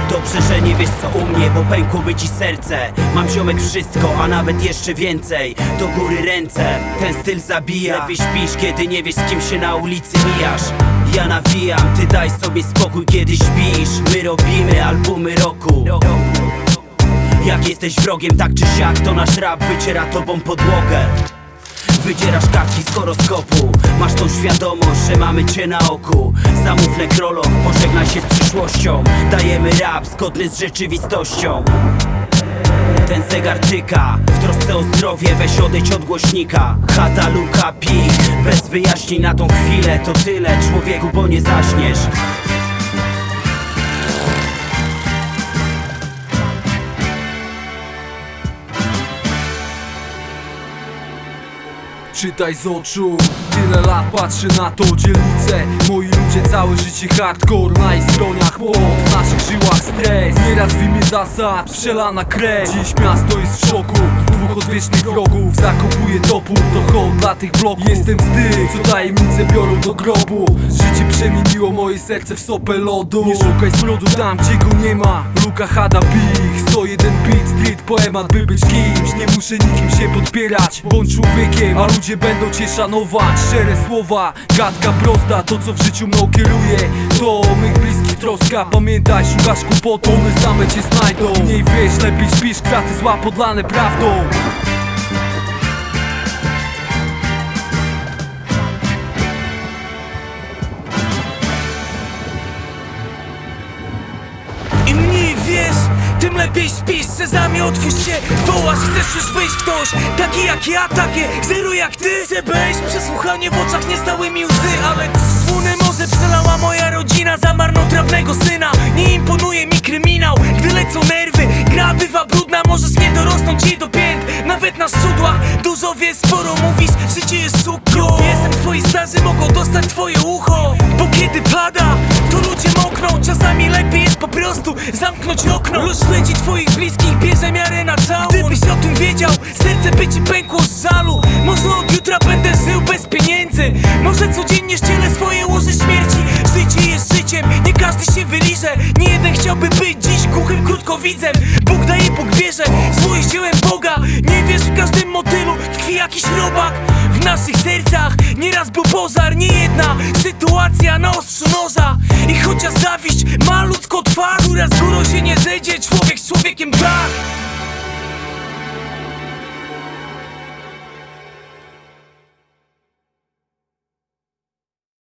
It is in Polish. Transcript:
Dobrze, że nie wiesz co u mnie, bo pękłoby ci serce. Mam ziomek wszystko, a nawet jeszcze więcej. Do góry ręce, ten styl zabija. Lepiej śpisz, kiedy nie wiesz z kim się na ulicy mijasz. Ja nawijam, ty daj sobie spokój, kiedy śpisz. My robimy albumy roku. Jak jesteś wrogiem, tak czy siak, to nasz rap wyciera tobą podłogę. Wydzierasz kartki z horoskopu. Masz tą świadomość, że mamy cię na oku. Zamów nekrolog, pożegnaj się z przyszłością. Dajemy rap zgodny z rzeczywistością. Ten zegar tyka, w trosce o zdrowie weź odejdź od głośnika. Chata, luka, pich, bez wyjaśnień na tą chwilę. To tyle, człowieku, bo nie zaśniesz. Czytaj z oczu, tyle lat patrzę na to dzielnicę. Moi ludzie całe życie hardcore, na ich stroniach płot, w naszych żyłach stres. Nieraz w imię zasad, przelana krew. Dziś miasto jest w szoku, dwóch odwiecznych wrogów zakopuje topór, to hołd dla tych bloków. Jestem z tych, co tajemnice biorą do grobu. Życie przemieniło moje serce w sopę lodu. Nie szukaj smrodu tam, gdzie go nie ma. Luka, Hada, Big, 101 beat, street poemat, by być kimś. Nie muszę nikim się podpierać, bądź człowiekiem, a ludzie będą cię szanować. Szczere słowa, gadka prosta, to co w życiu mną kieruje, to mych bliskich troska. Pamiętaj, szukasz kłopotu, one same cię znajdą. Mniej wiesz, lepiej śpisz, kraty zła podlane prawdą. Im mniej wiesz, tym lepiej śpisz. Sezamie, otwórz się, wołasz, chcesz już wyjść ktoś taki jak ja, takie zero jak ty. CBS, przesłuchanie w oczach, nie stały mi łzy, ale słonę morze przelała moja rodzina za marnotrawnego syna. Nie imponuje mi kryminał, gdy lecą nerwy. Gra bywa brudna, możesz nie dorosnąć jej do pięt, nawet na szczudłach. Dużo wiesz, sporo mówisz, życie jest suko. Jestem twoi starzy, mogą dostać twoje ucho, bo kiedy pada, to ludzie mokną. Czasami lepiej jest po prostu zamknąć okno. Los śledzi twoich bliskich, bierze miarę na całą. Gdybyś o tym wiedział, serce by ci pękło z żalu. Może od jutra będę żył bez pieniędzy, może codziennie ścielę swoje łoże śmierci. Życie jest życiem, nie każdy się wyliże. Nie jeden chciałby być dziś głuchym krótkowidzem. Bóg daje, Bóg bierze, zło jest dziełem Boga. Nie wiesz, w każdym motylu tkwi jakiś robak. W naszych sercach nieraz był pożar, nie jedna sytuacja na ostrzu noża. I chociaż zawiść ma ludzką twarz, która z górą się nie zejdzie, człowiek